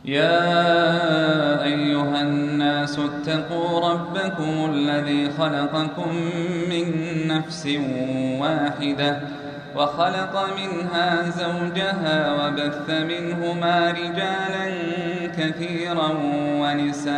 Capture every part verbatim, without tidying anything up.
يا أيها الناس اتقوا ربكم الذي خلقكم من نفس واحدة وخلق منها زوجها وبث منهما رجالا كثيرا ونساء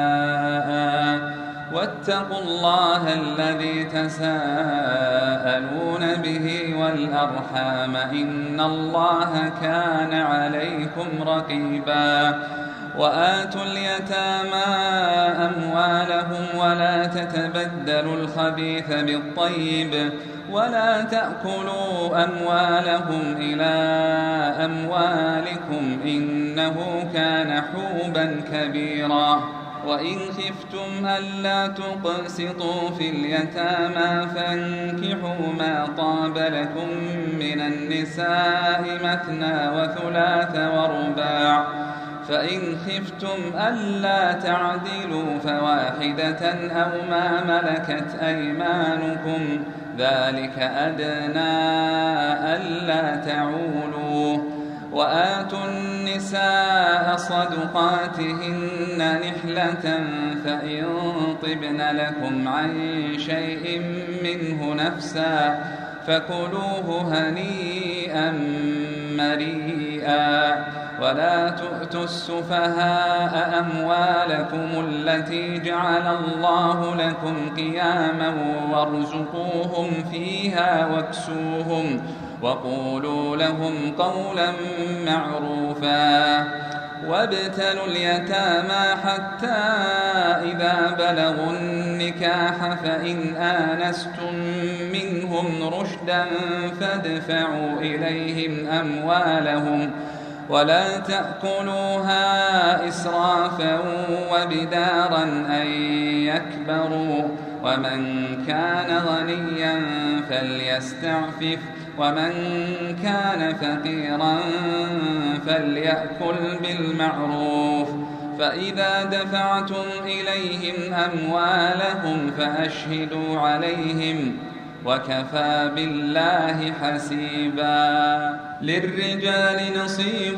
واتقوا الله الذي تساءلون به والأرحام إن الله كان عليكم رقيبا وآتوا اليتامى أموالهم ولا تتبدلوا الخبيث بالطيب ولا تأكلوا أموالهم إلى أموالكم إنه كان حوبا كبيرا وإن خفتم ألا تقسطوا في اليتامى فانكحوا ما طاب لكم من النساء مثنى وثلاث ورباع فإن خفتم ألا تعدلوا فواحدة أو ما ملكت أيمانكم ذلك أدنى ألا تعولوا وآتوا النساء صدقاتهن نحلة فإن طبن لكم عن شيء منه نفسا فكلوه هنيئا مريئا ولا تؤتوا السفهاء أموالكم التي جعل الله لكم قياما وارزقوهم فيها واكسوهم وقولوا لهم قولا معروفا وابتلوا اليتامى حتى إذا بلغوا النكاح فإن آنستم منهم رشدا فادفعوا إليهم أموالهم ولا تأكلوها إسرافا وبدارا أن يكبروا ومن كان غنيا فليستعفف ومن كان فقيرا فليأكل بالمعروف فإذا دفعتم إليهم أموالهم فأشهدوا عليهم وكفى بالله حسيبا للرجال نصيب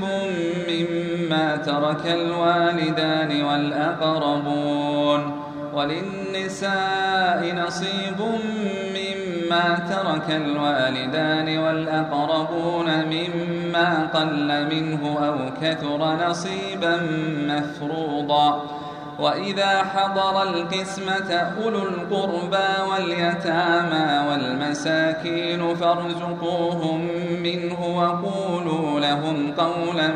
مما ترك الوالدان والأقربون وللنساء نصيب مما ترك الوالدان والأقربون مما قل منه أو كثر نصيبا مفروضا وإذا حضر القسمة أولو القربى واليتامى والمساكين فارزقوهم منه وقولوا لهم قولا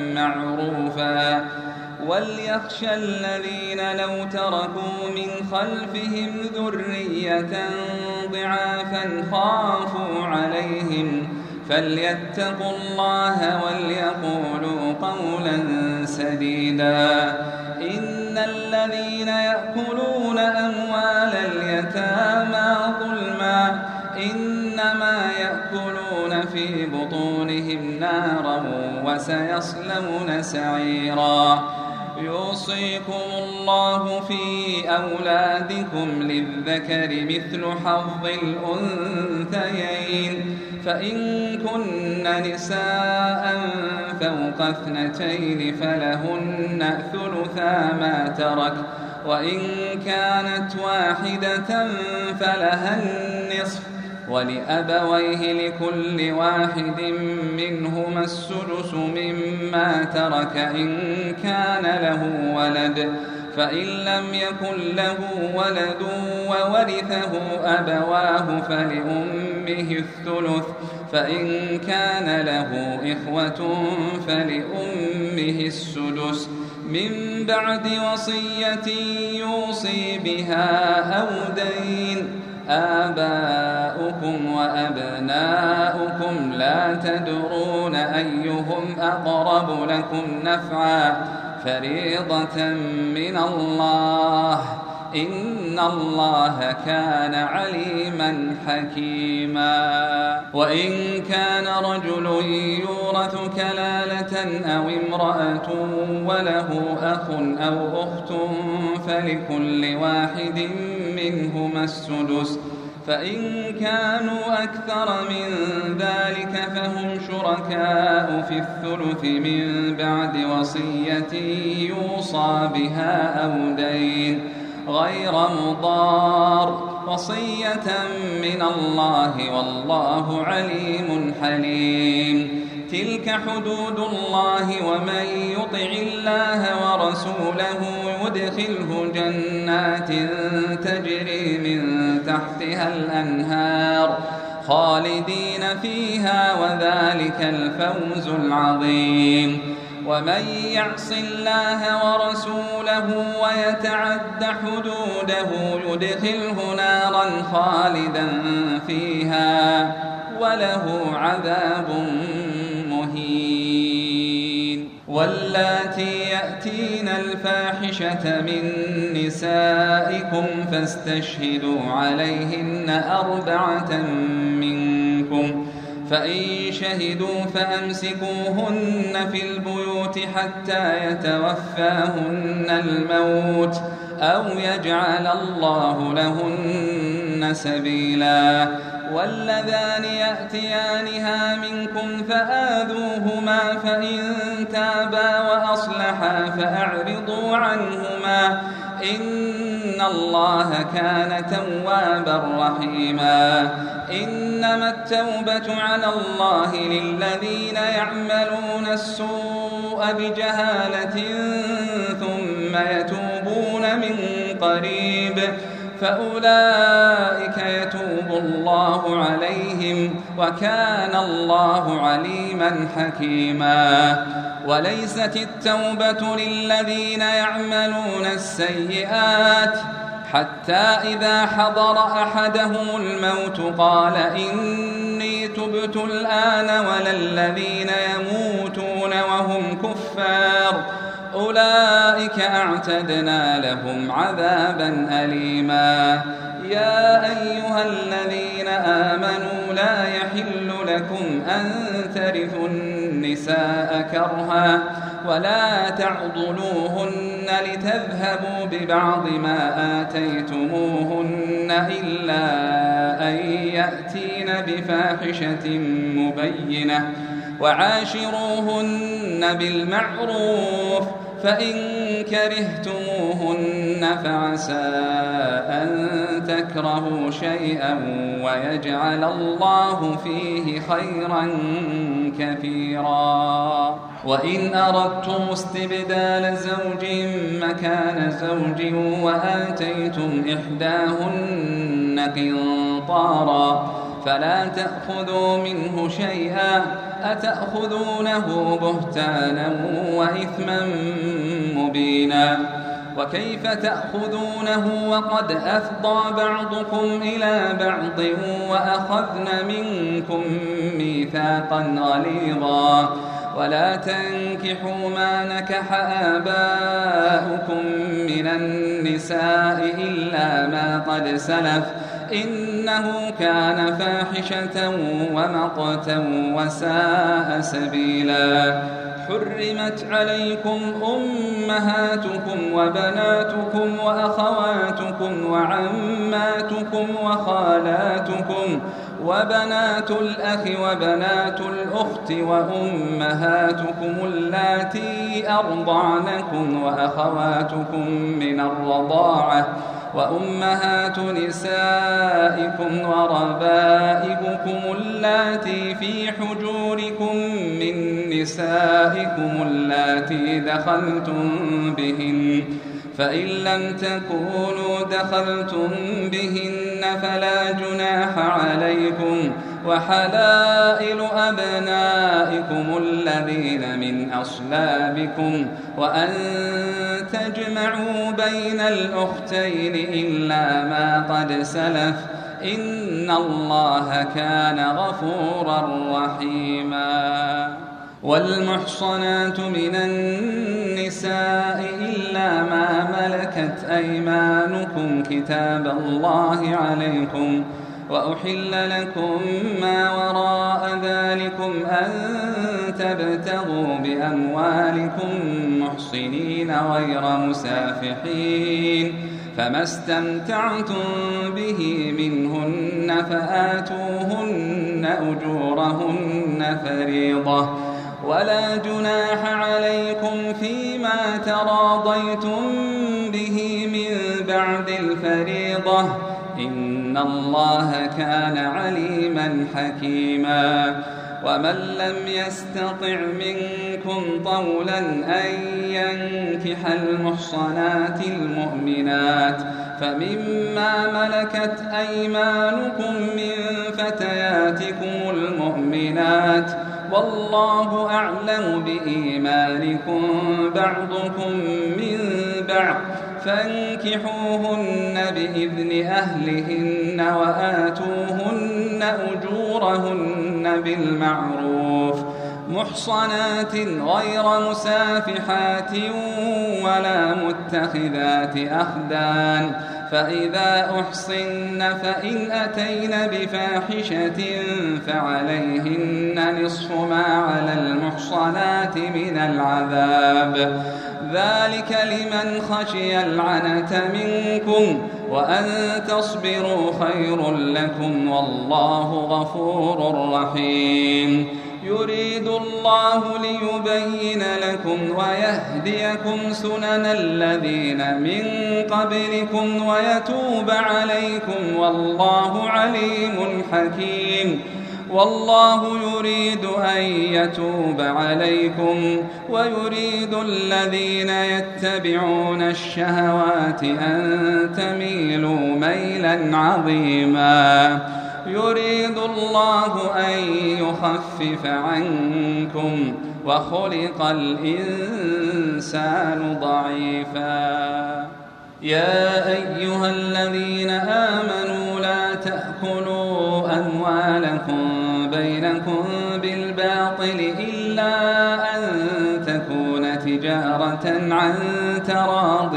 معروفا وليخشى الذين لو تركوا من خلفهم ذرية ضعافا خافوا عليهم فليتقوا الله وليقولوا قولا سديدا إن الذين يأكلون أموال اليتامى ظلما إنما يأكلون في بطونهم نارا وسيصلون سعيرا يوصيكم الله في أولادكم للذكر مثل حظ الأنثيين فإن كن نساء فوق اثنتين فلهن ثلثا ما ترك وإن كانت واحدة فلها النصف ولأبويه لكل واحد منهما السدس مما ترك إن كان له ولد فإن لم يكن له ولد وورثه أبواه فلأمه الثلث فإن كان له إخوة فلأمه السدس من بعد وصية يوصي بها أو دين آباؤكم وأبناؤكم لا تدرون أيهم أقرب لكم نفعا فريضة من الله إن الله كان عليما حكيما وإن كان رجل يورث كلالة أو امرأة وله أخ أو أخت فلكل واحد منهما السدس فإن كانوا أكثر من ذلك فهم شركاء في الثلث من بعد وصية يوصى بها أو دين غير مضار، وصية من الله والله عليم حليم. تلك حدود الله، ومن يطع الله ورسوله يدخله جنات تجري من تحتها الأنهار خالدين فيها، وذلك الفوز العظيم. ومن يعص الله ورسوله ويتعد حدوده يدخله نارا خالدا فيها وله عذاب مهين. واللاتي يأتين الفاحشة من نسائكم فاستشهدوا عليهن أربعة منكم، فإن شهدوا فأمسكوهن في البيوت حتى يتوفاهن الموت أو يجعل الله لهن سبيلا. واللذان يأتيانها منكم فآذوهما، فإن تابا وأصلحا فأعرضوا عنهما، إن الله كان توابا رحيما. إنما التوبة على الله للذين يعملون السوء بجهالة ثم يتوبون من قريب فأولئك يتوب الله عليهم، وكان الله عليما حكيما. وليست التوبة للذين يعملون السيئات حتى إذا حضر أحدهم الموت قال إني تبت الآن، ولا الذين يموتون وهم كفار أولئك أعتدنا لهم عذابا أليما. يا أيها الذين آمنوا لا يحل لكم أن ترثوا النساء كرها ولا تعضلوهن لتذهبوا ببعض ما آتيتموهن إلا أن يأتين بفاحشة مبينة، وعاشروهن بالمعروف، فإن كرهتموهن فعسى أن تكرهوا شيئا ويجعل الله فيه خيرا كثيرا. وإن أردتم استبدال زوج مكان زوج وآتيتم إحداهن قنطارا فلا تأخذوا منه شيئا، أتأخذونه بهتانا وإثما مبينا. وكيف تأخذونه وقد أفضى بعضكم إلى بعض وأخذن منكم ميثاقا غليظا. ولا تنكحوا ما نكح آباؤكم من النساء إلا ما قد سلف، إنه كان فاحشة ومقتا وساء سبيلا. حرمت عليكم أمهاتكم وبناتكم وأخواتكم وعماتكم وخالاتكم وبنات الأخ وبنات الأخت وأمهاتكم اللاتي أرضعنكم وأخواتكم من الرضاعة وأمهات نسائكم وربائبكم اللاتي في حجوركم من نسائكم اللاتي دخلتم بهن، فإن لم تكونوا دخلتم بهن فلا جناح عليكم. وحلائل أبنائكم الذين من أصلابكم، وأن تجمعوا بين الأختين إلا ما قد سلف، إن الله كان غفورا رحيما. والمحصنات من النساء إلا ما ملكت أيمانكم كتاب الله عليكم، وأحل لكم ما وراء ذلكم أن تبتغوا بأموالكم محصنين غير مسافحين، فما استمتعتم به منهن فآتوهن أجورهن فريضة، ولا جناح عليكم فيما تراضيتم به من بعد الفريضة، إن الله كان عليما حكيما. ومن لم يستطع منكم طولا أن ينكح المحصنات المؤمنات فمما ملكت أيمانكم من فتياتكم المؤمنات، والله أعلم بإيمانكم بعضكم من بعض، فانكحوهن بإذن أهلهن وآتوهن أجورهن بالمعروف محصنات غير مسافحات ولا متخذات أخدان، فإذا أحصن فإن أتين بفاحشة فعليهن نصف ما على المحصنات من العذاب، ذلك لمن خشي العنة منكم، وأن تصبروا خير لكم، والله غفور رحيم. يريد الله ليبين لكم ويهديكم سنن الذين من قبلكم ويتوب عليكم، والله عليم حكيم. والله يريد أن يتوب عليكم ويريد الذين يتبعون الشهوات أن تميلوا ميلا عظيما. يريد الله أن يخفف عنكم وخلق الإنسان ضعيفا. يا أيها الذين آمنوا لا تأكلوا أموالكم بينكم بالباطل إلا أن تكون تجارة عن تراض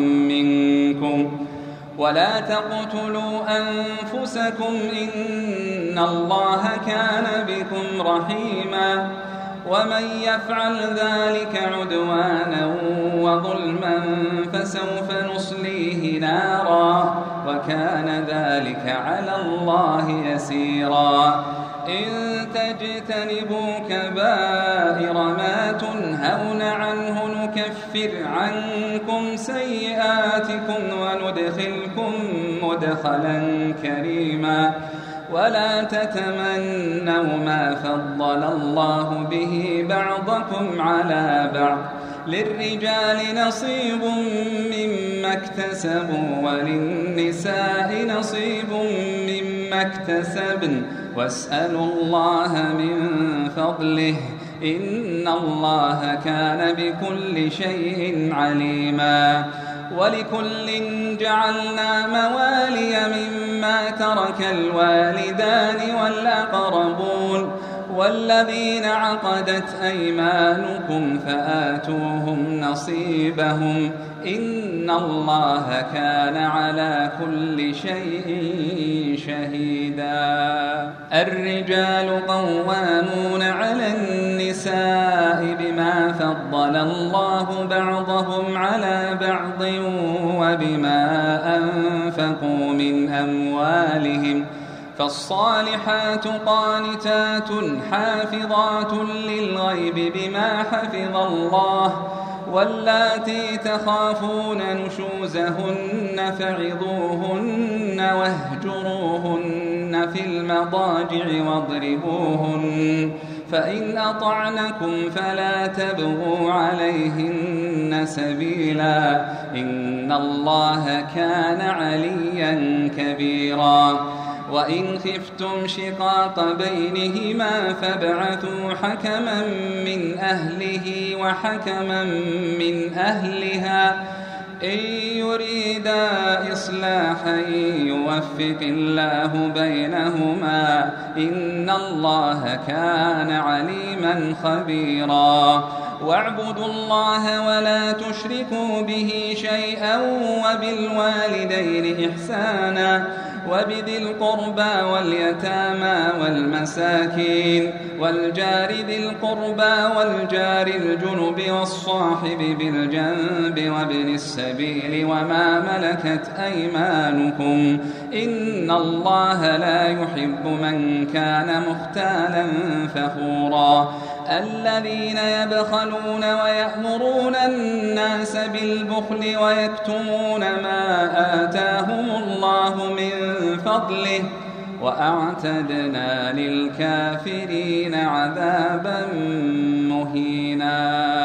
منكم، ولا تقتلوا أنفسكم إن الله كان بكم رحيما، ومن يفعل ذلك عدوانا وظلما فسوف نصليه نارا، وكان ذلك على الله يسيرا. إن تجتنبوا كبائر ما تنهون عنه نكفر عنكم سيئاتكم وندخلكم مدخلا كريما. ولا تتمنوا ما فضل الله به بعضكم على بعض، للرجال نصيب مما اكتسبوا وللنساء نصيب مما اكتسبن، واسألوا الله من فضله إن الله كان بكل شيء عليما. ولكل جعلنا موالي مما ترك الوالدان والأقربون والذين عقدت أيمانكم فآتوهم نصيبهم إن الله كان على كل شيء شهيدا. الرجال قوامون على النساء بما فضل الله بعضهم على بعض وبما أنفقوا من أموالهم، فالصالحات قانتات حافظات للغيب بما حفظ الله، واللاتي تخافون نشوزهن فعظوهن واهجروهن في المضاجع واضربوهن، فإن أطعنكم فلا تبغوا عليهن سبيلا إن الله كان عليا كبيرا. وإن خفتم شقاق بينهما فابعثوا حكما من أهله وحكما من أهلها إن يريدا إصلاحا يوفق الله بينهما إن الله كان عليما خبيرا. واعبدوا الله ولا تشركوا به شيئا وبالوالدين إحسانا وبذي القربى واليتامى والمساكين والجار ذي القربى والجار الجنب والصاحب بالجنب وابن السبيل وما ملكت أيمانكم إن الله لا يحب من كان مختالا فخورا الذين يبخلون ويأمرون الناس بالبخل ويكتمون ما آتاهم الله من فضله وأعتدنا للكافرين عذابا مهينا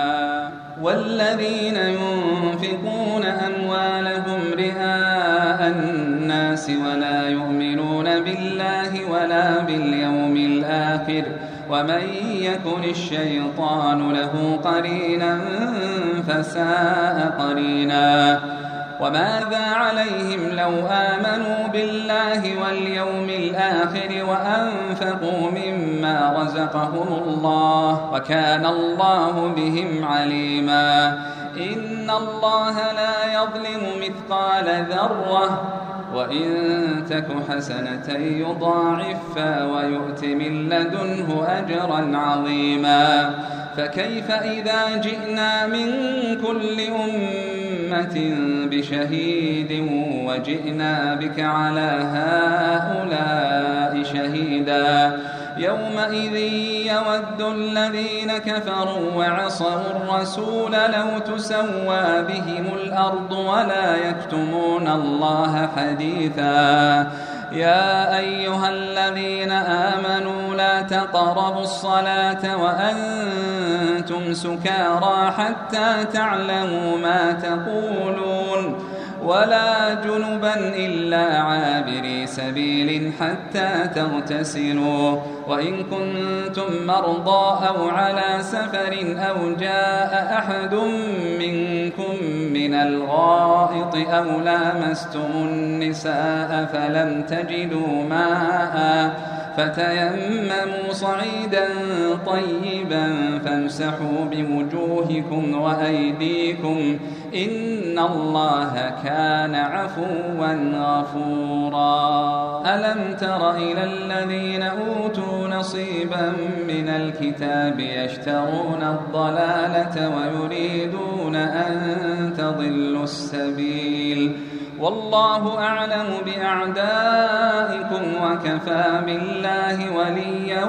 والذين ينفقون أموالهم رئاء الناس ولا يؤمنون بالله ولا باليوم الآخر ومن يكن الشيطان له قرينا فساء قرينا وماذا عليهم لو آمنوا بالله واليوم الآخر وأنفقوا مما رزقهم الله وكان الله بهم عليما إن الله لا يظلم مثقال ذرة وإن تك حسنة يضاعفها ويؤت من لدنه أجرا عظيما فكيف إذا جئنا من كل أمة بشهيد وجئنا بك على هؤلاء شهيدا يومئذ يود الذين كفروا وعصوا الرسول لو تسوى بهم الأرض ولا يكتمون الله حديثا يا أيها الذين آمنوا لا تقربوا الصلاة وأنتم سكارى حتى تعلموا ما تقولون ولا جنبا إلا عابري سبيل حتى تغتسلوا وإن كنتم مرضى أو على سفر أو جاء أحد منكم من الغائط أو لامستم النساء فلم تجدوا ماء فتيمموا صعيدا طيبا فامسحوا بوجوهكم وأيديكم إن الله كان عفوا غفورا ألم تر إلى الذين أوتوا نصيبا من الكتاب يشترون الضلالة ويريدون أن تضلوا السبيل والله أعلم بأعدائكم وكفى بالله وليا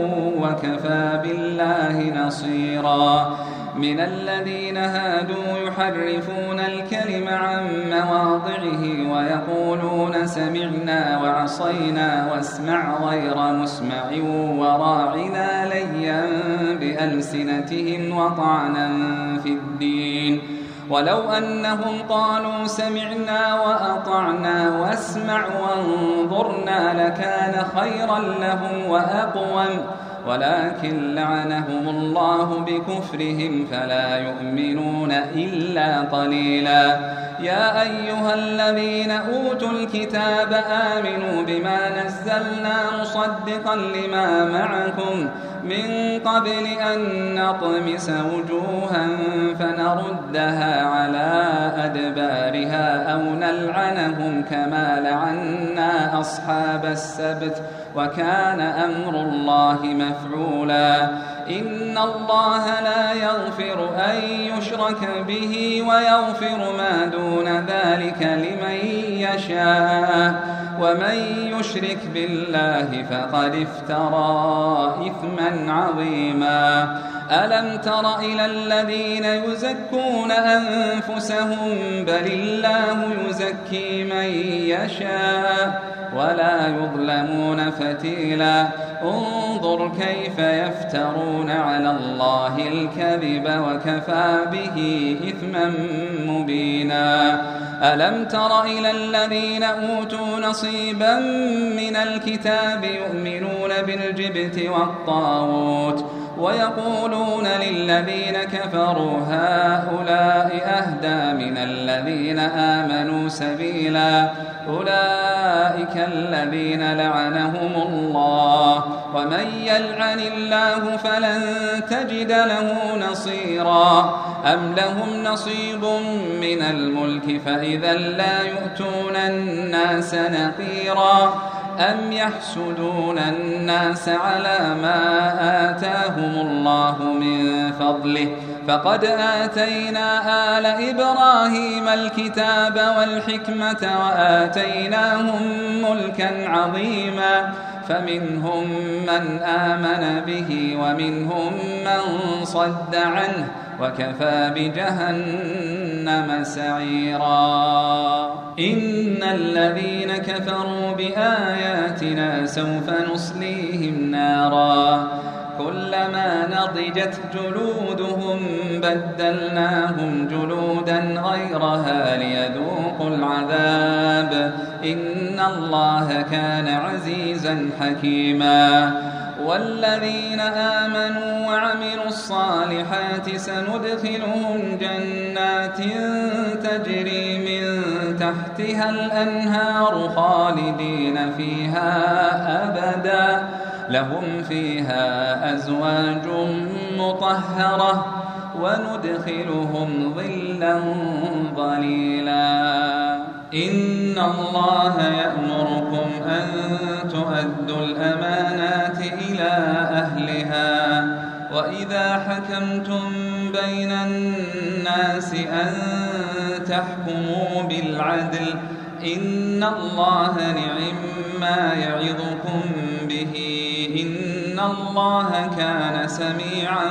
وكفى بالله نصيرا من الذين هادوا يحرفون الكلم عن مواضعه ويقولون سمعنا وعصينا واسمع غير مسمع وراعنا ليا بألسنتهم وطعنا في الدين ولو أنهم قالوا سمعنا وأطعنا واسمع وانظرنا لكان خيرا لهم وأقوم ولكن لعنهم الله بكفرهم فلا يؤمنون إلا قليلا يا أيها الذين أوتوا الكتاب آمنوا بما نزلنا مصدقا لما معكم من قبل أن نطمس وجوها فنردها على أدبارها أو نلعنهم كما لعنا أصحاب السبت وكان أمر الله مفعولا إن الله لا يغفر أن يشرك به ويغفر ما دون ذلك لمن يشاء ومن يشرك بالله فقد افترى إثما عظيما ألم تر إلى الذين يزكون أنفسهم بل الله يزكي من يشاء ولا يظلمون فتيلا انظر كيف يفترون على الله الكذب وكفى به إثما مبينا ألم تر إلى الذين أوتوا نصيبا من الكتاب يؤمنون بالجبت والطاغوت ويقولون للذين كفروا هؤلاء أهدى من الذين آمنوا سبيلا أولئك الذين لعنهم الله ومن يلعن الله فلن تجد له نصيرا أم لهم نصيب من الملك فإذا لا يؤتون الناس نقيرا أم يحسدون الناس على ما آتاهم الله من فضله فقد آتينا آل إبراهيم الكتاب والحكمة وآتيناهم ملكا عظيما فمنهم من آمن به ومنهم من صد عنه وكفى بجهنم سعيرا إن الذين كفروا بآياتنا سوف نصليهم نارا كلما نضجت جلودهم بدلناهم جلودا غيرها ليذوقوا العذاب إن الله كان عزيزا حكيما والذين آمنوا وعملوا الصالحات سندخلهم جنات تجري من تحتها الأنهار خالدين فيها أبدا لهم فيها أزواج مطهرة وندخلهم ظلا ظليلا إن الله يأمركم أن تؤدوا الأمانات إلى أهلها وإذا حكمتم بين الناس أن تحكموا بالعدل إن الله نعم ما يعظكم به إن الله كان سميعا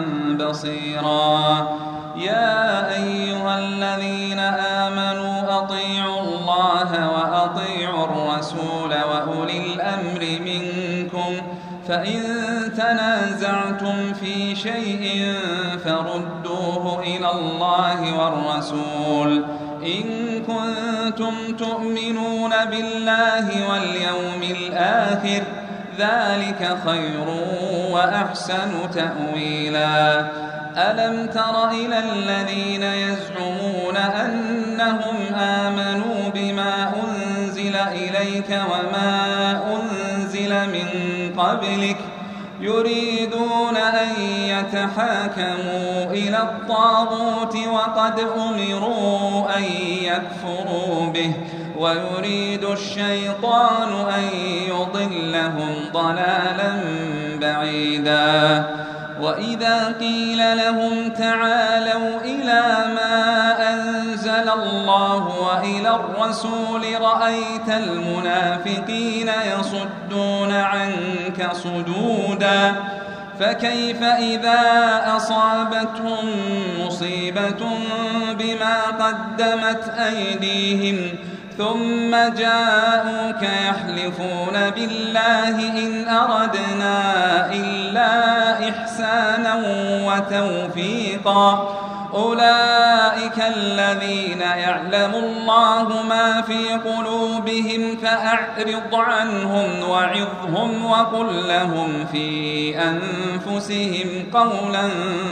بصيرا يا أيها الذين آمنوا أطيعوا الله وأطيعوا الرسول وأولي الأمر منكم فإن تنازعتم في شيء فردوه إلى الله والرسول إن كنتم تؤمنون بالله واليوم الآخر ذلك خير وأحسن تأويلا ألم تر إلى الذين يزعمون أنهم آمنوا بما أنزل إليك وما أنزل من قبلك يريدون أن يتحاكموا إلى الطاغوت وقد أمروا أن يكفروا به ويريد الشيطان أن يضلهم ضلالا بعيدا وإذا قيل لهم تعالوا إلى ما أنزل الله وإلى الرسول رأيت المنافقين يصدون عنك صدودا فكيف إذا أصابتهم مصيبة بما قدمت أيديهم ثم جاءوك يحلفون بالله إن أردنا إلا إحسانا وتوفيقا أولئك الذين يعلم الله ما في قلوبهم فأعرض عنهم وعظهم وقل لهم في أنفسهم قولا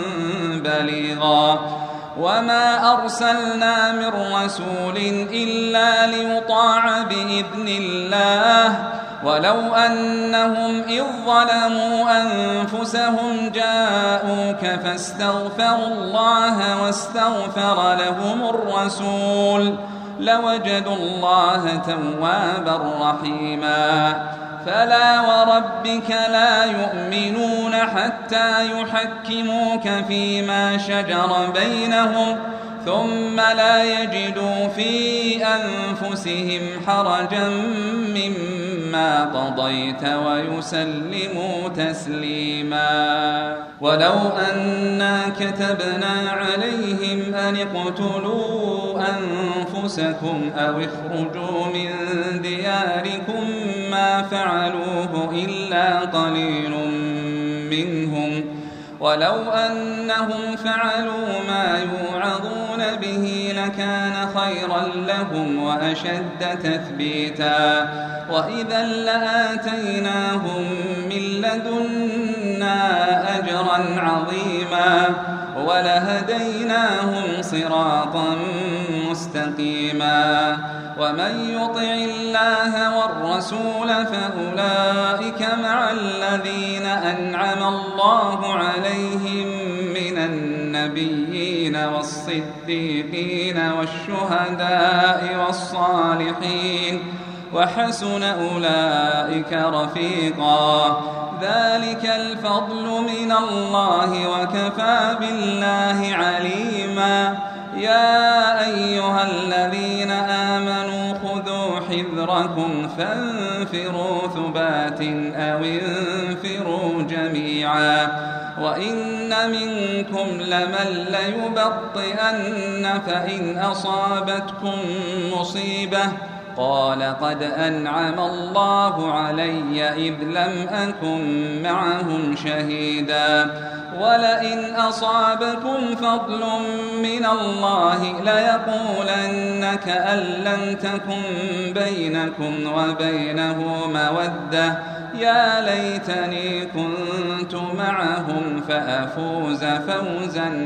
بليغا وما أرسلنا من رسول إلا ليطاع بإذن الله ولو أنهم إذ ظلموا أنفسهم جاءوك فاستغفروا الله واستغفر لهم الرسول لوجدوا الله توابا رحيما فلا وربك لا يؤمنون حتى يحكموك فيما شجر بينهم ثم لا يجدوا في أنفسهم حرجا مما قضيت ويسلموا تسليما ولو أنا كتبنا عليهم أن اقتلوا أنفسكم أو اخرجوا من دياركم ما فعلوه إلا قليل منهم ولو أنهم فعلوا ما يوعظون به لكان خيرا لهم وأشد تثبيتا وإذا لآتيناهم من لدنا أجرا عظيما ولهديناهم صراطا مستقيما ومن يطع الله والرسول فأولئك مع الذين أنعم الله عليهم من النبيين والصديقين والشهداء والصالحين وحسن أولئك رفيقا ذلك الفضل من الله وكفى بالله عليما يا أيها الذين آمنوا خذوا حذركم فانفروا ثبات أو انفروا جميعا وإن منكم لمن ليبطئن فإن أصابتكم مصيبة قال قد أنعم الله علي إذ لم أكن معهم شهيدا ولئن أصابكم فضل من الله ليقولن كأن لم تكن بينكم وبينه مودة يا ليتني كنت معهم فأفوز فوزا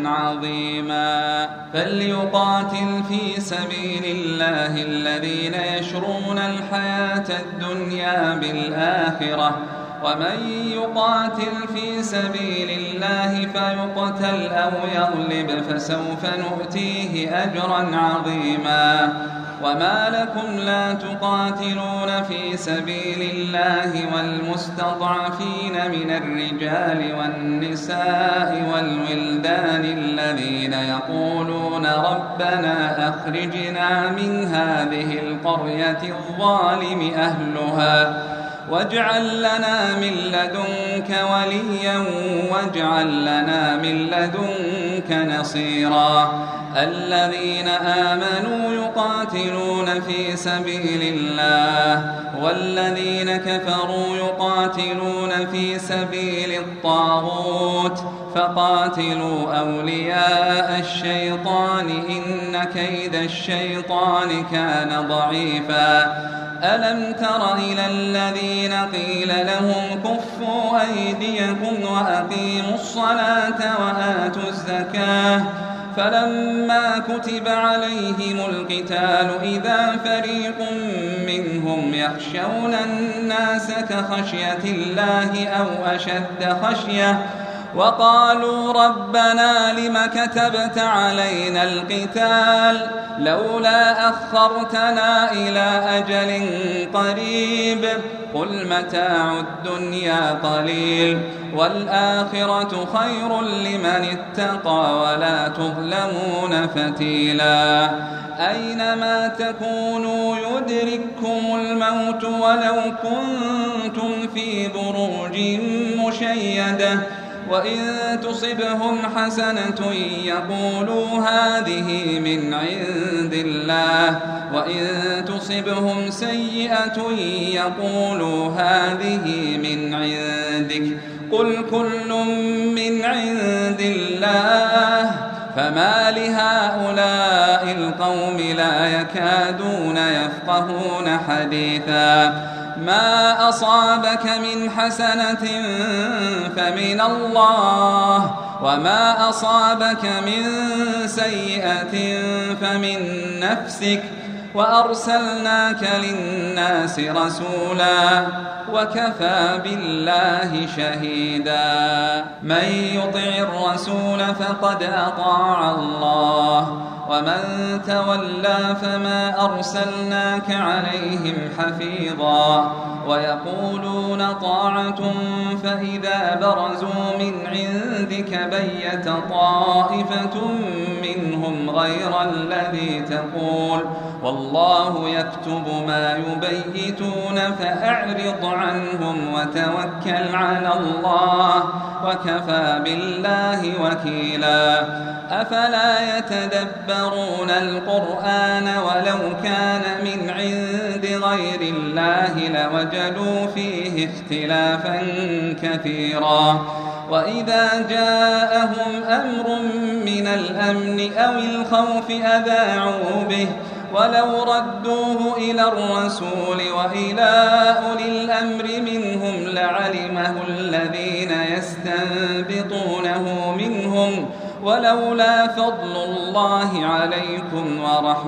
عظيما فليقاتل في سبيل الله الذين يشرون الحياة الدنيا بالآخرة ومن يقاتل في سبيل الله فيقتل أو يغلب فسوف نؤتيه أجرا عظيما وما لكم لا تقاتلون في سبيل الله والمستضعفين من الرجال والنساء والولدان الذين يقولون ربنا أخرجنا من هذه القرية الظالم أهلها واجعل لنا من لدنك وليا واجعل لنا من لدنك نصيرا الذين آمنوا يقاتلون في سبيل الله والذين كفروا يقاتلون في سبيل الطاغوت فقاتلوا أولياء الشيطان إن كيد الشيطان كان ضعيفا ألم تر إلى الذين قيل لهم كفوا أيديكم وأقيموا الصلاة وآتوا الزكاة فلما كتب عليهم القتال إذا فريق منهم يخشون الناس كخشية الله أو أشد خشية وقالوا ربنا لم كتبت علينا القتال لولا أخرتنا إلى أجل قريب قل متاع الدنيا قليل والآخرة خير لمن اتقى ولا تظلمون فتيلا أينما تكونوا يدرككم الموت ولو كنتم في بروج مشيدة وإن تصبهم حسنة يقولوا هذه من عند الله وإن تصبهم سيئة يقولوا هذه من عندك قل كل من عند الله فما لهؤلاء القوم لا يكادون يفقهون حديثا ما أصابك من حسنة فمن الله وما أصابك من سيئة فمن نفسك وأرسلناك للناس رسولا وكفى بالله شهيدا من يطع الرسول فقد أطاع الله ومن تولى فما أرسلناك عليهم حفيظا ويقولون طاعة فإذا برزوا من عندك بيت طائفة منهم غير الذي تقول والله يكتب ما يبيتون فأعرض عنهم وتوكل على الله وكفى بالله وكيلا أفلا يتدبرون القرآن ولو كان من عند غير الله لوجدوا فيه اختلافا كثيرا وإذا جاءهم أمر من الأمن أو الخوف أذاعوا به ولو ردوه إلى الرسول وإلى أولي الأمر منهم لعلمه الذين يستنبطونه منهم ولولا فضل الله عليكم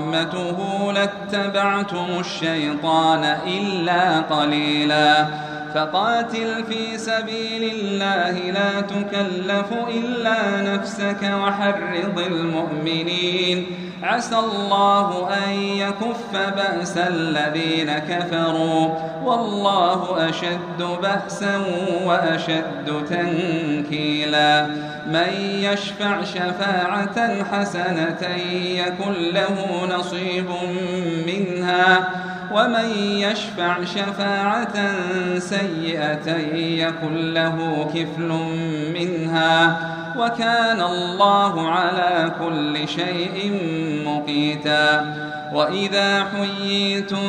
ورحمته لاتبعتم الشيطان إلا قليلا فقاتل في سبيل الله لا تكلف إلا نفسك وحرض المؤمنين عسى الله أن يكف بأس الذين كفروا والله أشد بأسا وأشد تنكيلا من يشفع شفاعة حسنة يكن له نصيب منها ومن يشفع شفاعة سيئة يكن له كفل منها وكان الله على كل شيء مقيتا وإذا حييتم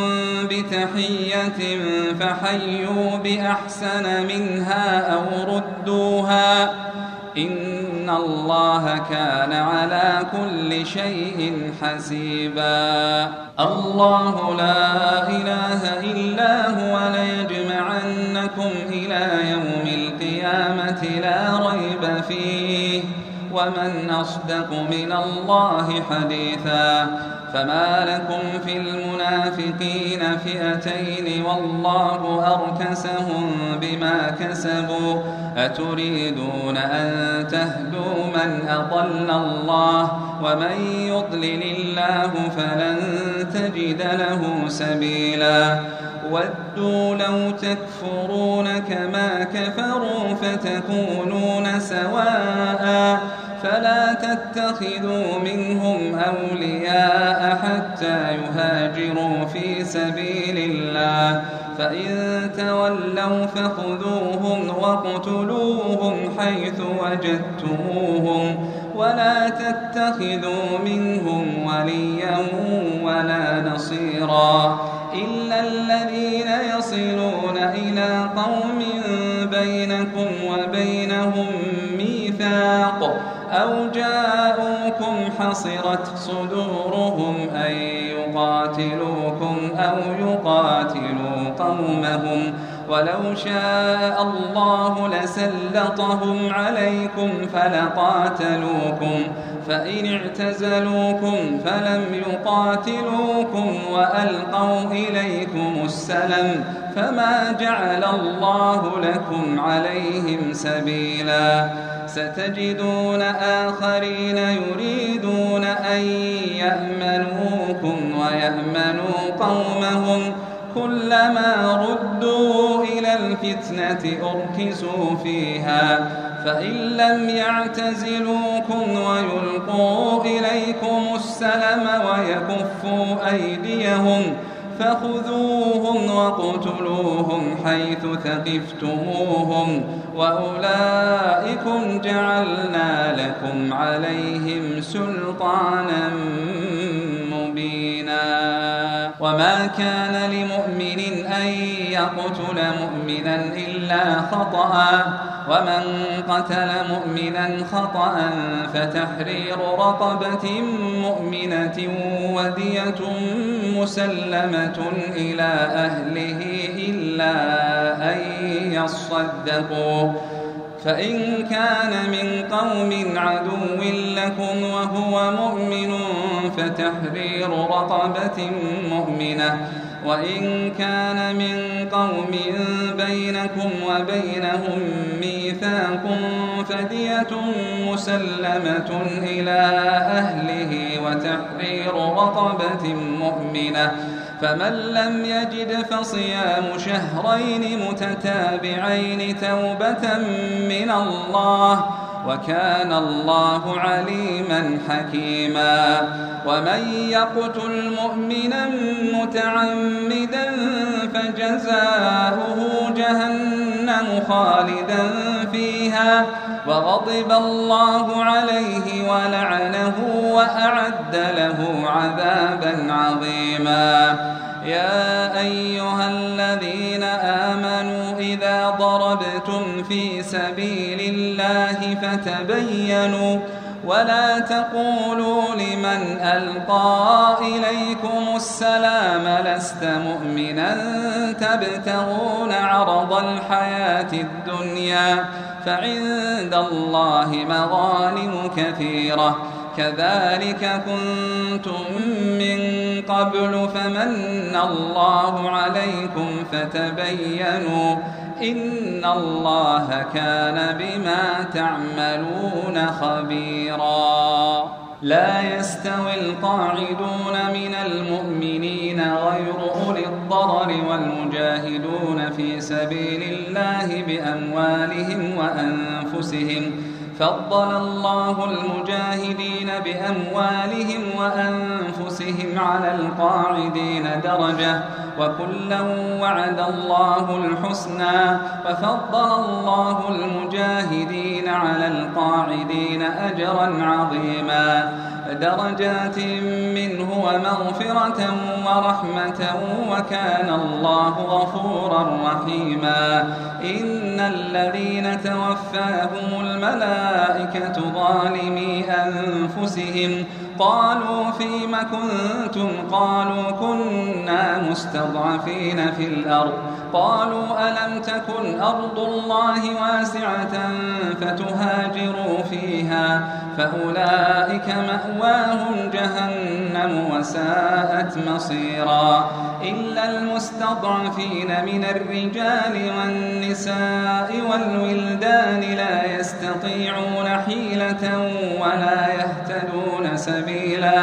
بتحية فحيوا بأحسن منها أو ردوها إن الله كان على كل شيء حسيبا الله لا إله إلا هو ليجمعنكم إلى يوم القيامة لا ريب فيه ومن أصدق من الله حديثا فما لكم في المنافقين فئتين والله أركسهم بما كسبوا أتريدون أن تهدوا من أضل الله ومن يضلل الله فلن تجد له سبيلا ودوا لو تكفرون كما كفروا فتكونون سواء فلا تتخذوا منهم أولياء حتى يهاجروا في سبيل الله فإن تولوا فخذوهم واقتلوهم حيث وجدتموهم ولا تتخذوا منهم وليا ولا نصيرا إلا الذين يصلون إلى قوم بينكم وبينهم ميثاق أو جاءوكم حصرت صدورهم أن يقاتلوكم أو يقاتلوا قومهم ولو شاء الله لسلطهم عليكم فلقاتلوكم فإن اعتزلوكم فلم يقاتلوكم وألقوا إليكم السلم فما جعل الله لكم عليهم سبيلا ستجدون آخرين يريدون أن يأمنوكم ويأمنوا قومهم كلما ردوا إلى الفتنة أركسوا فيها فإن لم يعتزلوكم ويلقوا إليكم السلم ويكفوا أيديهم فخذوهم واقتلوهم حيث ثقفتموهم وأولئكم جعلنا لكم عليهم سلطانا مبينا وما كان لمؤمن أن يقتل مؤمنا إلا خطأ ومن قتل مؤمنا خطأ فتحرير رقبة مؤمنة ودية مسلمة إلى أهله إلا أن يصدقوا فإن كان من قوم عدو لكم وهو مؤمن فتحرير رقبة مؤمنة وإن كان من قوم بينكم وبينهم ميثاق فدية مسلمة إلى أهله وتحرير رقبة مؤمنة فمن لم يجد فصيام شهرين متتابعين توبة من الله وكان الله عليما حكيما ومن يقتل مؤمنا متعمدا فجزاؤه جهنم خالدا فيها وغضب الله عليه ولعنه وأعد له عذابا عظيما يا أيها الذين آمنوا إذا ضربتم في سبيل الله فتبينوا ولا تقولوا لمن ألقى إليكم السلام لست مؤمنا تبتغون عرض الحياة الدنيا فعند الله مغانم كثيرة كذلك كنتم من قبل فمن الله عليكم فتبينوا إن الله كان بما تعملون خبيرا. لا يستوي القاعدون من المؤمنين غير أولي الضرر والمجاهدون في سبيل الله بأموالهم وأنفسهم، فضل الله المجاهدين بأموالهم وأنفسهم على القاعدين درجة، وكلا وعد الله الحسنى، وفضل الله المجاهدين على القاعدين أجرا عظيما، درجات منه ومغفرة ورحمة، وكان الله غفورا رحيما. إن الذين توفاهم الملائكة ظالمي أنفسهم قالوا فيم كنتم؟ قالوا كنا مستضعفين في الأرض. قالوا ألم تكن أرض الله واسعة فتهاجروا فيها؟ فأولئك مأواهم جهنم وساءت مصيرا. إلا المستضعفين من الرجال والنساء والولدان لا يستطيعون حيلة ولا يهتدون سبيلا،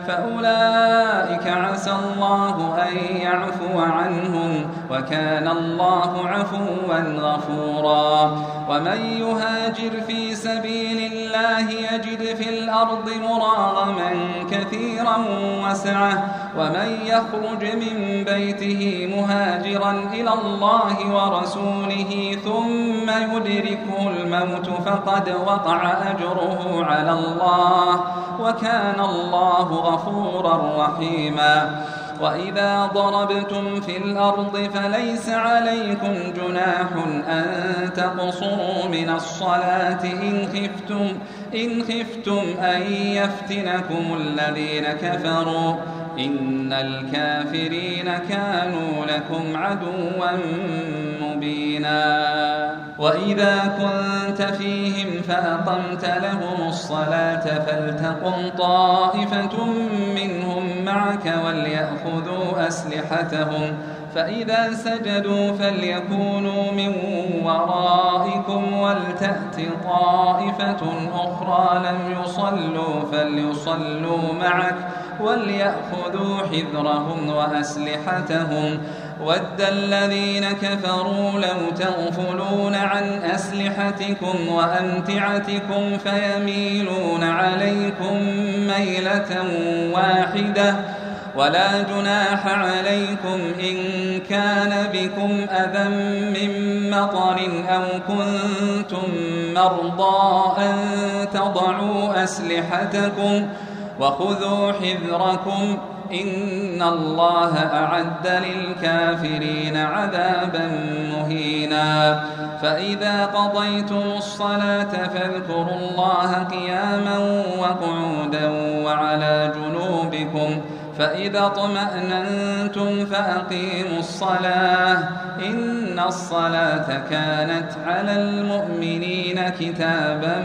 فأولئك عسى الله أن يعفو عنهم، وكان الله عفوا غفورا. ومن يهاجر في سبيل الله يجد في الأرض مراغما كثيرا وسعة، ومن يخرج من بيته مهاجرا إلى الله ورسوله ثم يدركه الموت فقد وقع أجره على الله، وكان الله غفورا رحيما. وإذا ضربتم في الأرض فليس عليكم جناح أن تقصروا من الصلاة إن خفتم, إن خفتم أن يفتنكم الذين كفروا، إن الكافرين كانوا لكم عدوا مبينا. وإذا كنت فيهم فأقمت لهم الصلاة فلتقم طائفة منهم معك وليأخذوا أسلحتهم، فإذا سجدوا فليكونوا من ورائكم ولتأت طائفة أخرى لم يصلوا فليصلوا معك وليأخذوا حذرهم وأسلحتهم. ود الذين كفروا لو تغفلون عن أسلحتكم وأمتعتكم فيميلون عليكم ميلة واحدة، ولا جناح عليكم إن كان بكم أذى من مطر أو كنتم مرضى أن تضعوا أسلحتكم وخذوا حذركم، إن الله أعد للكافرين عذابا مهينا. فإذا قضيتم الصلاة فاذكروا الله قياما وقعودا وعلى جنوبكم، فإذا اطمأننتم فأقيموا الصلاة، إن الصلاة كانت على المؤمنين كتابا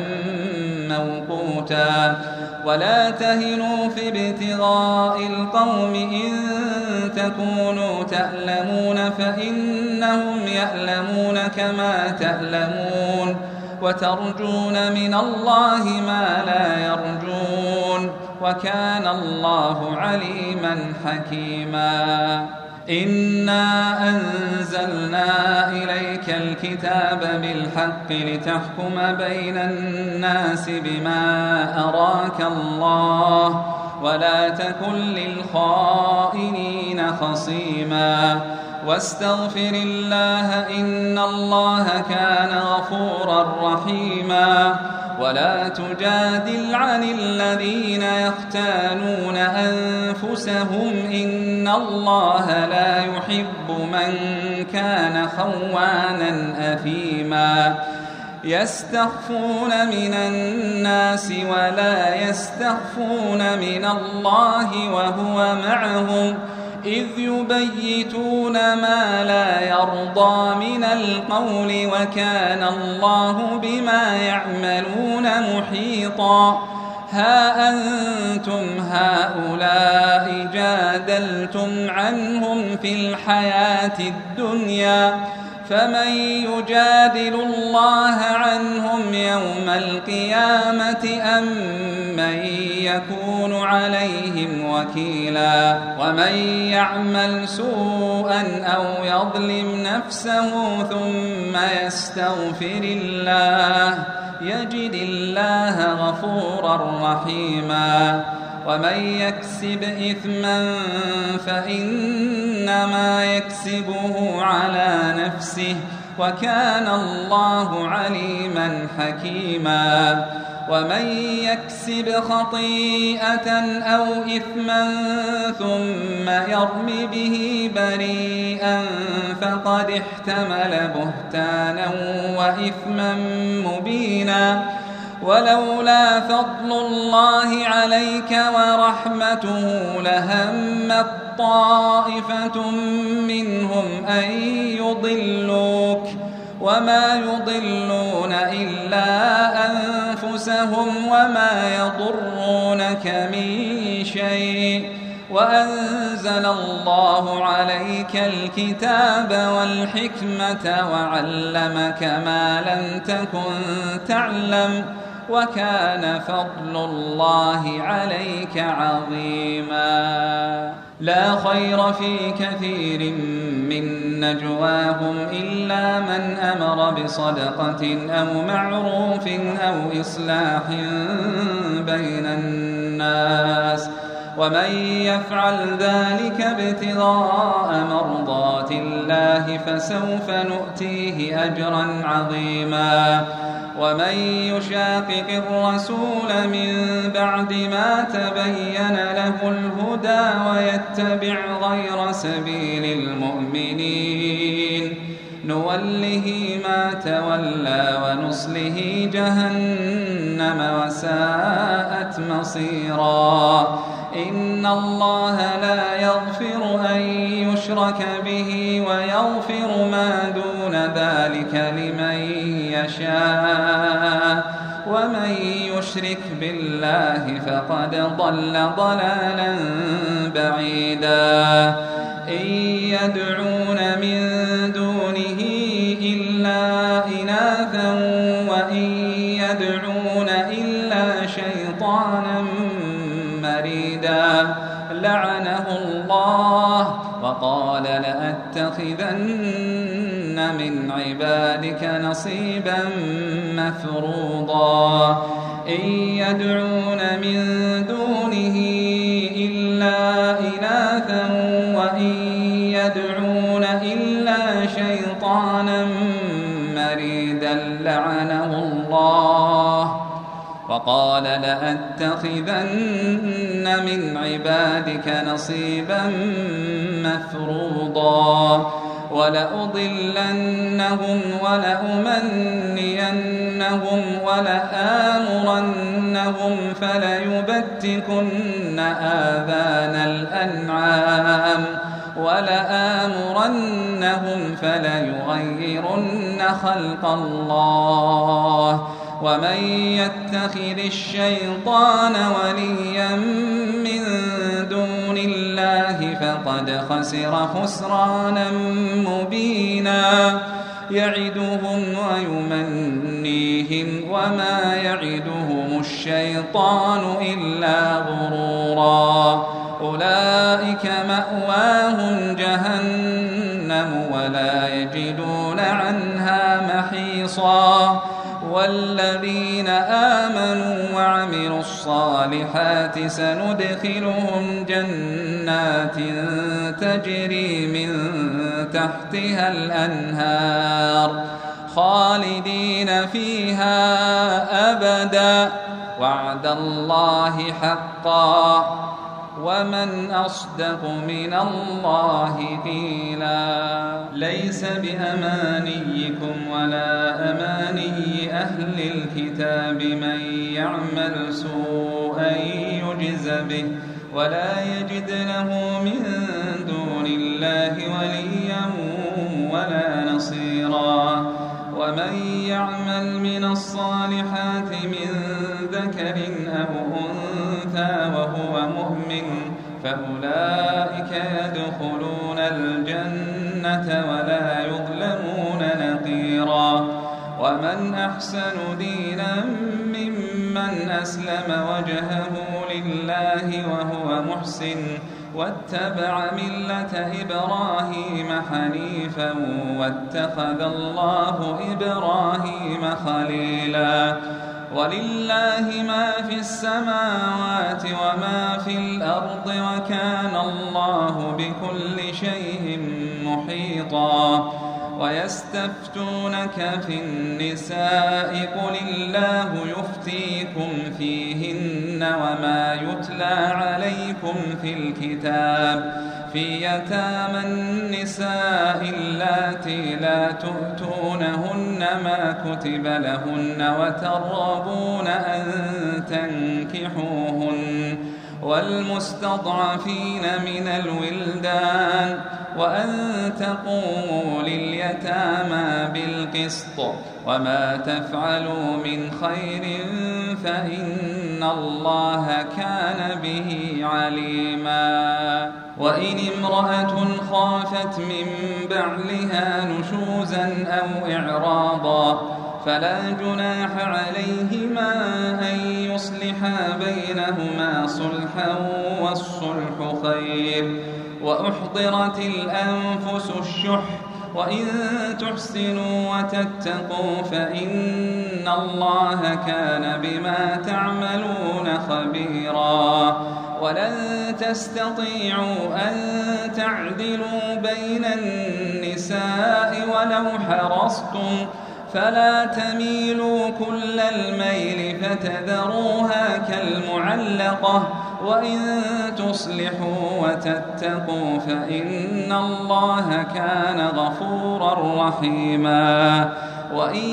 موقوتا. ولا تهنوا في ابتغاء القوم إن تكونوا تألمون فإنهم يألمون كما تألمون، وترجون من الله ما لا يرجون، وكان الله عليما حكيما. إنا أنزلنا إليك الكتاب بالحق لتحكم بين الناس بما أراك الله، ولا تكن للخائنين خصيما، واستغفر الله إن الله كان غفورا رحيما. ولا تجادل عن الذين يختانون أنفسهم إن الله لا يحب من كان خوانا أثيما. يستخفون من الناس ولا يستخفون من الله وهو معهم إذ يبيتون ما لا يرضى من القول، وكان الله بما يعملون محيطا. ها أنتم هؤلاء جادلتم عنهم في الحياة الدنيا، فمن يجادل الله عنهم يوم القيامة أم من يكون عليهم وكيلا ومن يعمل سوءا أو يظلم نفسه ثم يستغفر الله يجد الله غفورا رحيما ومن يكسب إثما فإنما يكسبه على نفسه وكان الله عليما حكيما ومن يكسب خطيئة أو إثما ثم يرم به بريئا فقد احتمل بهتانا وإثما مبينا ولولا فضل الله عليك ورحمته لهمت طائفة منهم أن يضلوك وما يضلون إلا أنفسهم وما يضرونك من شيء وأنزل الله عليك الكتاب والحكمة وعلمك ما لم تكن تعلم وكان فضل الله عليك عظيما لا خير في كثير من نجواهم إلا من أمر بصدقة أو معروف أو إصلاح بين الناس ومن يفعل ذلك ابتغاء مرضات الله فسوف نؤتيه أجرا عظيما ومن يشاقق الرسول من بعد ما تبين له الهدى ويتبع غير سبيل المؤمنين نوله ما تولى ونصله جهنم وساءت مصيرا إن الله لا يغفر أن يشرك به ويغفر ما دون ذلك لمن يشاء ومن يشرك بالله فقد ضل ضلالا بعيدا إن يدعون من دونه إلا إناثا وإن يدعون إلا شيطانا مريدا لعنه الله وقال لأتخذن من عبادك نصيبا مفروضا إن يدعون من دونه إلا إناثا وإن يدعون إلا شيطانا مريدا لعنه الله وقال لأتخذن من عبادك نصيبا مفروضا ولأضلنهم ولأمنينهم ولآمرنهم فليبتكن آذان الأنعام ولآمرنهم فليغيرن خلق الله ومن يتخذ الشيطان وليا من دون الله فقد خسر خسرانا مبينا يعدهم ويمنيهم وما يعدهم الشيطان إلا غرورا أولئك مأواهم جهنم ولا يجدون عنها محيصا والذين آمنوا وعملوا الصالحات سندخلهم جنات تجري من تحتها الأنهار خالدين فيها أبدا وعد الله حقا ومن أصدق من الله قيلا ليس بأمانيكم ولا أماني أهل الكتاب من يعمل سوءا يجز به ولا يجد له من دون الله وليا ولا نصيرا ومن يعمل من الصالحات من ذكر أو أنثى وهو مؤمن فأولئك يدخلون الجنة ولا يظلمون ومن أحسن دينا ممن أسلم وجهه لله وهو محسن واتبع ملة إبراهيم حنيفا واتخذ الله إبراهيم خليلا. ولله ما في السماوات وما في الأرض وكان الله بكل شيء محيطا. ويستفتونك في النساء قل الله يفتيكم فيهن وما يتلى عليكم في الكتاب في يتامى النساء اللاتي لا تؤتونهن ما كتب لهن وترغبون أن تنكحوهن والمستضعفين من الولدان وأن تقوموا لليتامى بالقسط وما تفعلوا من خير فإن الله كان به عليما. وإن امرأة خافت من بعلها نشوزا أو إعراضا فلا جناح عليهما أن يصلحا بينهما صلحا والصلح خير. وأحضرت الأنفس الشح وإن تحسنوا وتتقوا فإن الله كان بما تعملون خبيرا. ولن تستطيعوا أن تعدلوا بين النساء ولو حرصتم فلا تميلوا كل الميل فتذروها كالمعلقة وإن تصلحوا وتتقوا فإن الله كان غفورا رحيما. وإن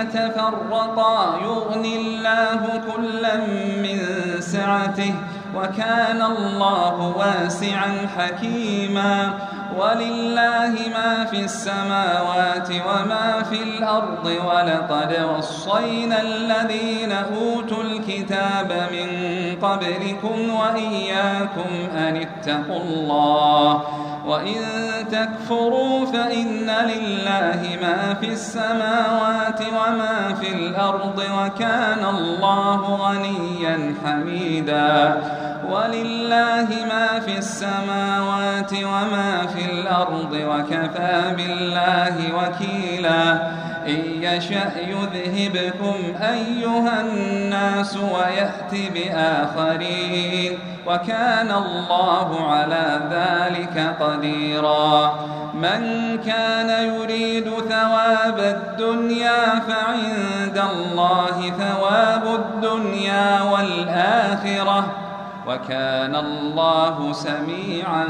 يتفرقا يغن الله كلا من سعته وكان الله واسعا حكيما. ولله ما في السماوات وما في الأرض ولقد وصينا الذين أوتوا الكتاب من قبلكم وإياكم أن اتقوا الله وإن تكفروا فإن لله ما في السماوات وما في الأرض وكان الله غنيا حميدا. ولله ما في السماوات وما في الأرض وكفى بالله وكيلا. إن يشأ يذهبكم أيها الناس ويأت بآخرين وكان الله على ذلك قديرا. من كان يريد ثواب الدنيا فعند الله ثواب الدنيا والآخرة وكان الله سميعا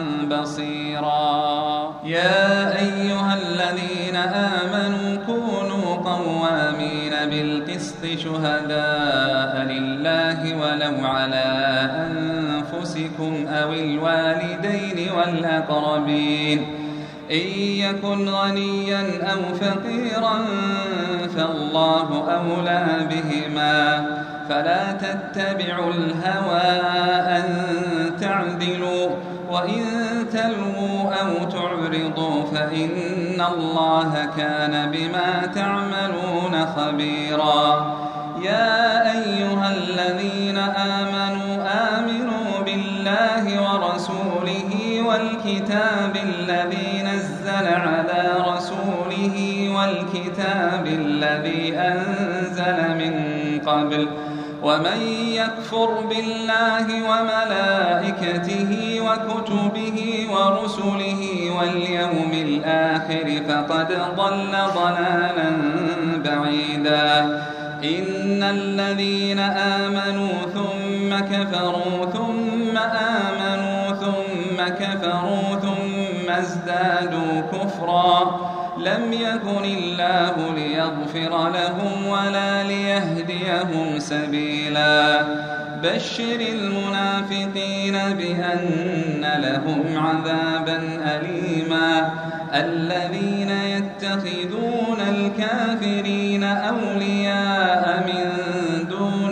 بصيرا. يا أيها الذين آمنوا كونوا قوامين بالقسط شهداء لله ولو على أنفسكم أو الوالدين والأقربين إن يكن غنيا أو فقيرا فالله أولى بهما فلا تتبعوا الهوى أن تعدلوا وإن تلووا أو تعرضوا فإن الله كان بما تعملون خبيرا. يا أيها الذين آمنوا آمنوا بالله ورسوله والكتاب الذي نزل على رسوله والكتاب الذي أنزل من قبل ومن يكفر بالله وملائكته وكتبه ورسله واليوم الآخر فقد ضل ضلالا بعيدا. إن الذين آمنوا ثم كفروا ثم آمنوا ثم كفروا ثم ازدادوا كفرا لم يكن الله ليغفر لهم ولا ليهديهم سبيلا. بشر المنافقين بأن لهم عذابا أليما. الذين يتخذون الكافرين أولياء من دون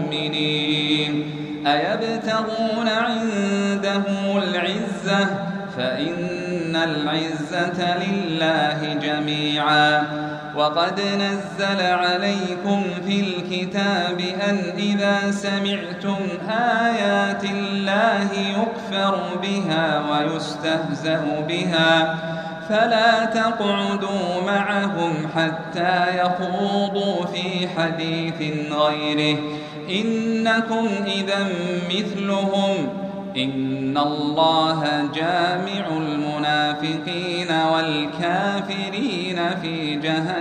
المؤمنين أيبتغون عندهم العزة فإن العزة لله جميعا. وقد نزل عليكم في الكتاب أن إذا سمعتم آيات الله يكفر بها ويستهزأ بها فلا تقعدوا معهم حتى يخوضوا في حديث غيره إنكم إذا مثلهم إن الله جامع المنافقين والكافرين في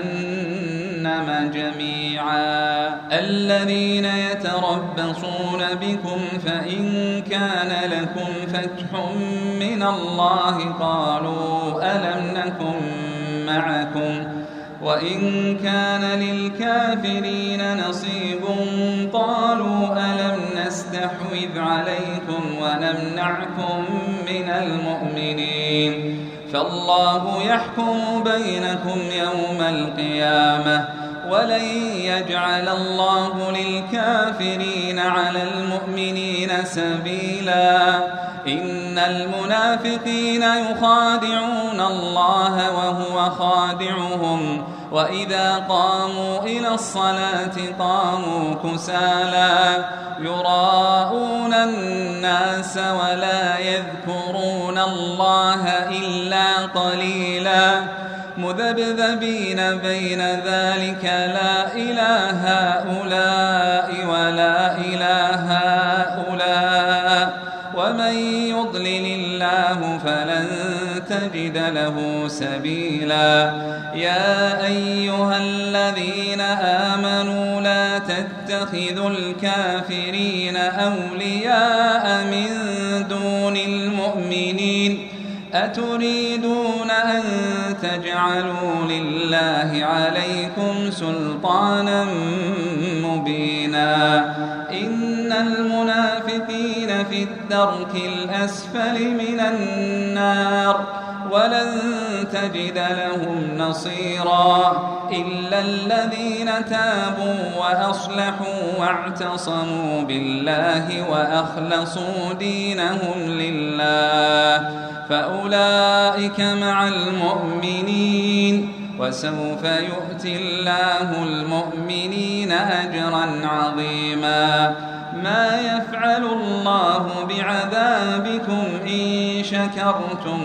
جهنم جميعا. الذين يتربصون بكم فإن كان لكم فتح من الله قالوا ألم نكن معكم وإن كان للكافرين نصيب قالوا ألم نستحوذ عليكم ونمنعكم من المؤمنين فالله يحكم بينكم يوم القيامة ولن يجعل الله للكافرين على المؤمنين سبيلا. إن المنافقين يخادعون الله وهو خادعهم وإذا قاموا إلى الصلاة قاموا كسالى يراءون الناس ولا يذكرون الله إلا قليلا مذبذبين بين ذلك لا إله هؤلاء ولا إله هؤلاء ومن يضلل الله فلن تجد له سبيلا. يا أيها الذين آمنوا لا تتخذوا الكافرين أولياء من دون المؤمنين أتريدون أن تجعلوا لله عليكم سلطانا مبينا. إن المنافقين في الدرك الأسفل من النار ولن تجد لهم نصيرا إلا الذين تابوا وأصلحوا واعتصموا بالله وأخلصوا دينهم لله فأولئك مع المؤمنين وسوف يؤتي الله المؤمنين أجرا عظيما. ما يفعل الله بعذابكم إن شكرتم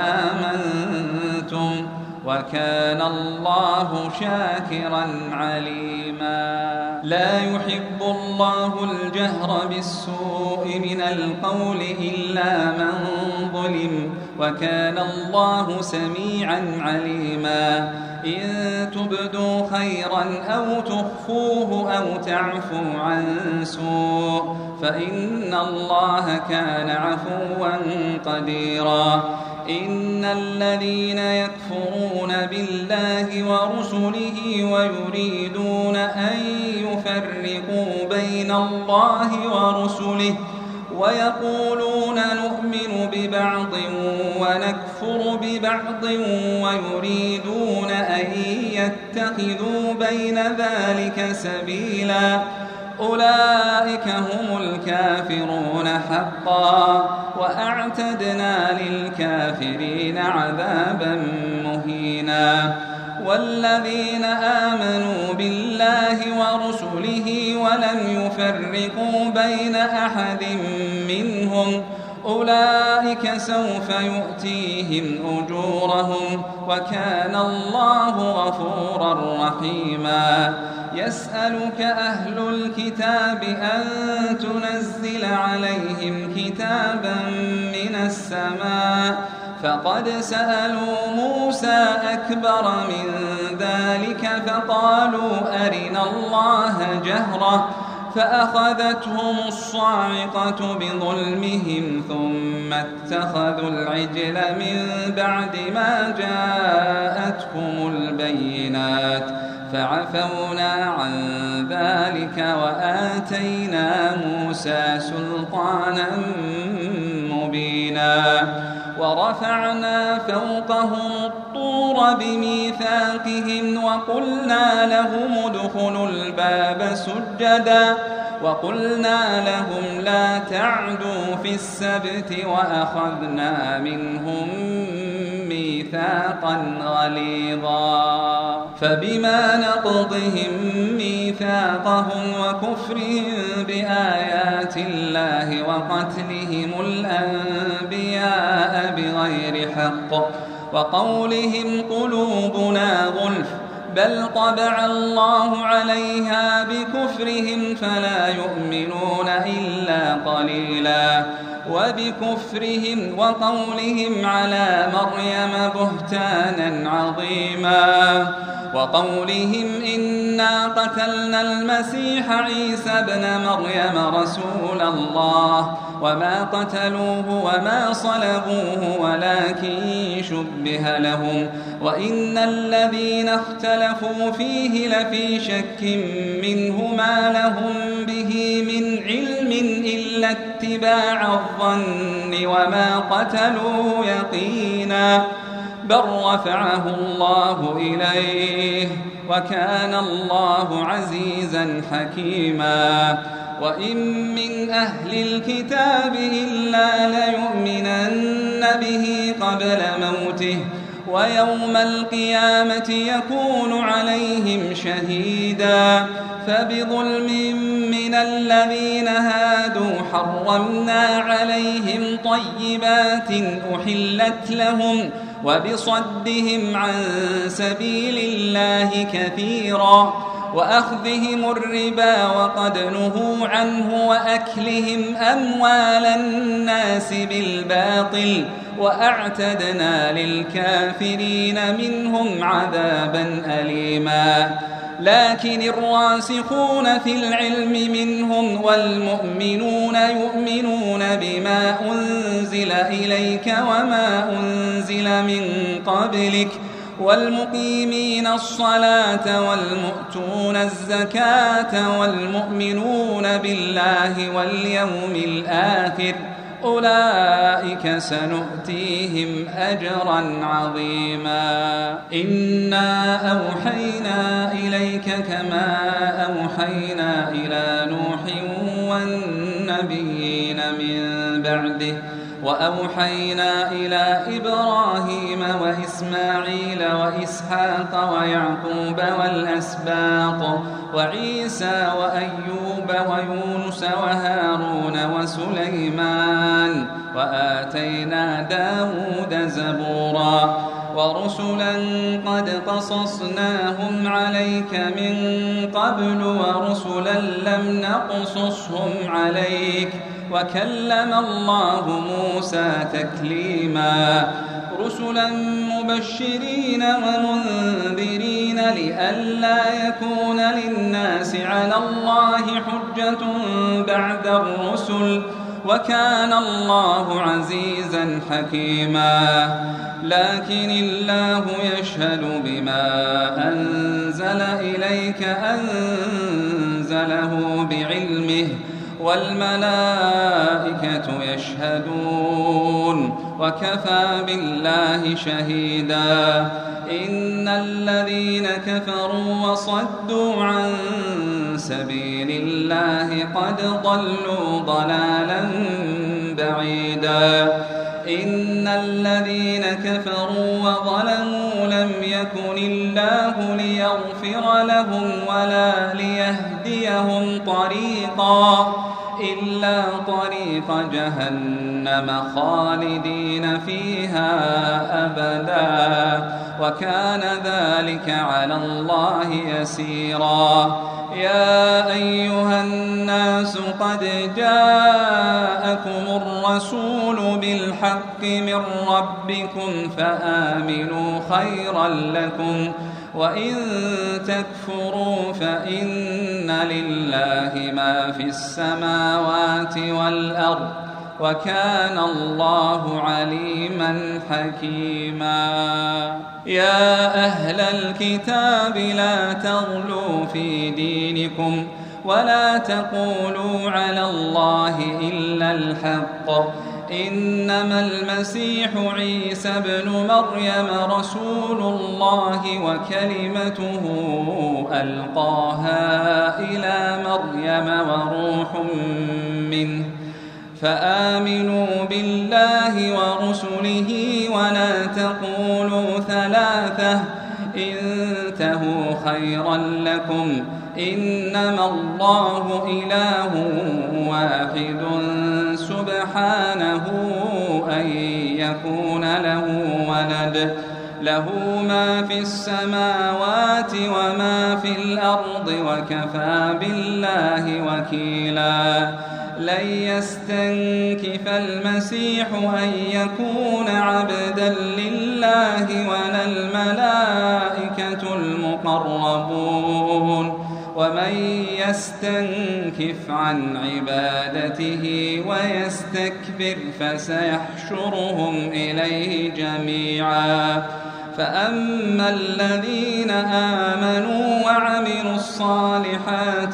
وآمنتم وكان الله شاكرا عليما. لا يحب الله الجهر بالسوء من القول إلا من ظلم وكان الله سميعا عليما. إن تبدوا خيرا أو تخفوه أو تعفوا عن سوء فإن الله كان عفوا قديرا. إن الذين يكفرون بالله ورسله ويريدون أن يفرقوا بين الله ورسله ويقولون نؤمن ببعض ونكفر ببعض ويريدون أن يتخذوا بين ذلك سبيلا أولئك هم الكافرون حقا وأعتدنا للكافرين عذابا مهينا. والذين آمنوا بالله ورسله ولم يفرقوا بين أحد منهم أولئك سوف يؤتيهم أجورهم وكان الله غفورا رحيما. يسألك أهل الكتاب أن تنزل عليهم كتابا من السماء فقد سألوا موسى أكبر من ذلك فقالوا أرنا الله جهرة فأخذتهم الصاعقة بظلمهم ثم اتخذوا العجل من بعد ما جاءتهم البينات فعفونا عن ذلك وآتينا موسى سلطانا مبينا. ورفعنا فوقهم الطور بميثاقهم وقلنا لهم ادخلوا الباب سجدا وقلنا لهم لا تعدوا في السبت وأخذنا منهم ميثاقا غليظا فبما نقضهم ميثاقهم وكفرهم بآيات الله وقتلهم الأنبياء بغير حق وقولهم قلوبنا غلف بل طبع الله عليها بكفرهم فلا يؤمنون إلا قليلا وبكفرهم وقولهم على مريم بهتانا عظيما وقولهم إنا قتلنا المسيح عيسى ابن مريم رسول الله وما قتلوه وما صلبوه ولكن شبه لهم وإن الذين اختلفوا فيه لفي شك منه ما لهم به من علم إلا اتباع الظن وما قتلوه يقينا بل رفعه الله إليه وكان الله عزيزا حكيما وإن من أهل الكتاب إلا ليؤمنن به قبل موته ويوم القيامة يكون عليهم شهيدا فبظلم من الذين هادوا حرمنا عليهم طيبات أحلت لهم وبصدهم عن سبيل الله كثيرا وأخذهم الربا وقد نهوا عنه وأكلهم أموال الناس بالباطل وأعتدنا للكافرين منهم عذابا أليما لكن الراسخون في العلم منهم والمؤمنون يؤمنون بما أنزل إليك وما أنزل من قبلك والمقيمين الصلاة والمؤتون الزكاة والمؤمنون بالله واليوم الآخر أولئك سنؤتيهم أجرا عظيما إنا أوحينا إليك كما أوحينا إلى نوح والنبيين من بعده وأوحينا إلى إبراهيم وإسماعيل وإسحاق ويعقوب والأسباط وعيسى وأيوب ويونس وهارون وسليمان وآتينا داود زبورا ورسلا قد قصصناهم عليك من قبل ورسلا لم نقصصهم عليك وكلم الله موسى تكليما رسلا مبشرين ومنذرين لئلا يكون للناس على الله حجة بعد الرسل وكان الله عزيزا حكيما لكن الله يشهد بما أنزل إليك أنزله بعلمه والملائكة يشهدون وكفى بالله شهيدا إن الذين كفروا وصدوا عن سبيل الله قد ضلوا ضلالا بعيدا إن الذين كفروا وظلموا لم يكن الله ليغفر لهم ولا ليهديهم طريقا إلا طريق جهنم خالدين فيها أبدا وكان ذلك على الله يسيرا يا أيها الناس قد جاءكم الرسول بالحق من ربكم فآمنوا خيرا لكم وإن تكفروا فإن لله ما في السماوات والأرض وكان الله عليما حكيما يا أهل الكتاب لا تغلوا في دينكم ولا تقولوا على الله إلا الحق إنما المسيح عيسى ابن مريم رسول الله وكلمته ألقاها إلى مريم وروح منه فآمنوا بالله ورسله ولا تقولوا ثلاثة انتهوا خيرا لكم إنما الله إله واحد سبحانه أن يكون له ولد له ما في السماوات وما في الأرض وكفى بالله وكيلا لن يستنكف المسيح أن يكون عبدا لله ولا الملائكة المقربون ومن يستنكف عن عبادته ويستكبر فسيحشرهم إليه جميعا فأما الذين آمنوا وعملوا الصالحات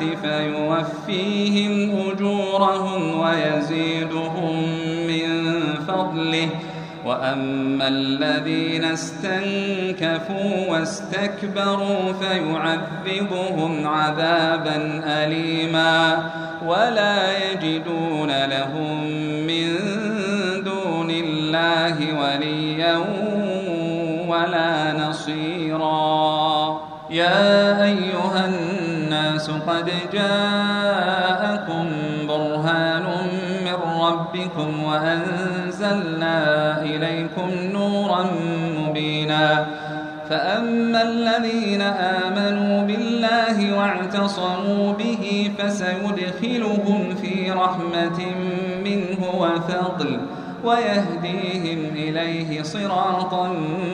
فيوفيهم أجورهم ويزيدهم من فضله وأما الذين استنكفوا واستكبروا فيعذبهم عذابا أليما ولا يجدون لهم من دون الله وليا ولا نصيرا يا أيها الناس قد جاءكم برهان من ربكم وأنزلنا إليكم نورا مبينا فأما الذين آمنوا بالله واعتصموا به فسيدخلهم في رحمة منه وفضل ويهديهم إليه صراطا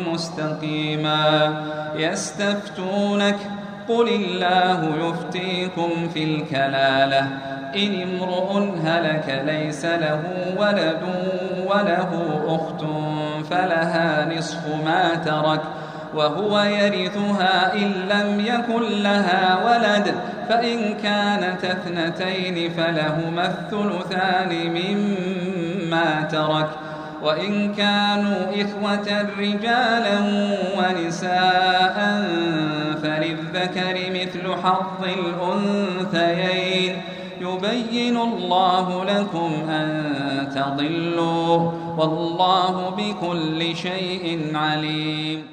مستقيما يستفتونك قل الله يفتيكم في الكلالة إن امرؤ هلك ليس له ولد وله أخت فلها نصف ما ترك وهو يرثها إن لم يكن لها ولد فإن كانت اثنتين فلهما الثلثان مما ترك وإن كانوا إخوة رجالا ونساء فللذكر مثل حظ الأنثيين يبين الله لكم أن تضلوا والله بكل شيء عليم.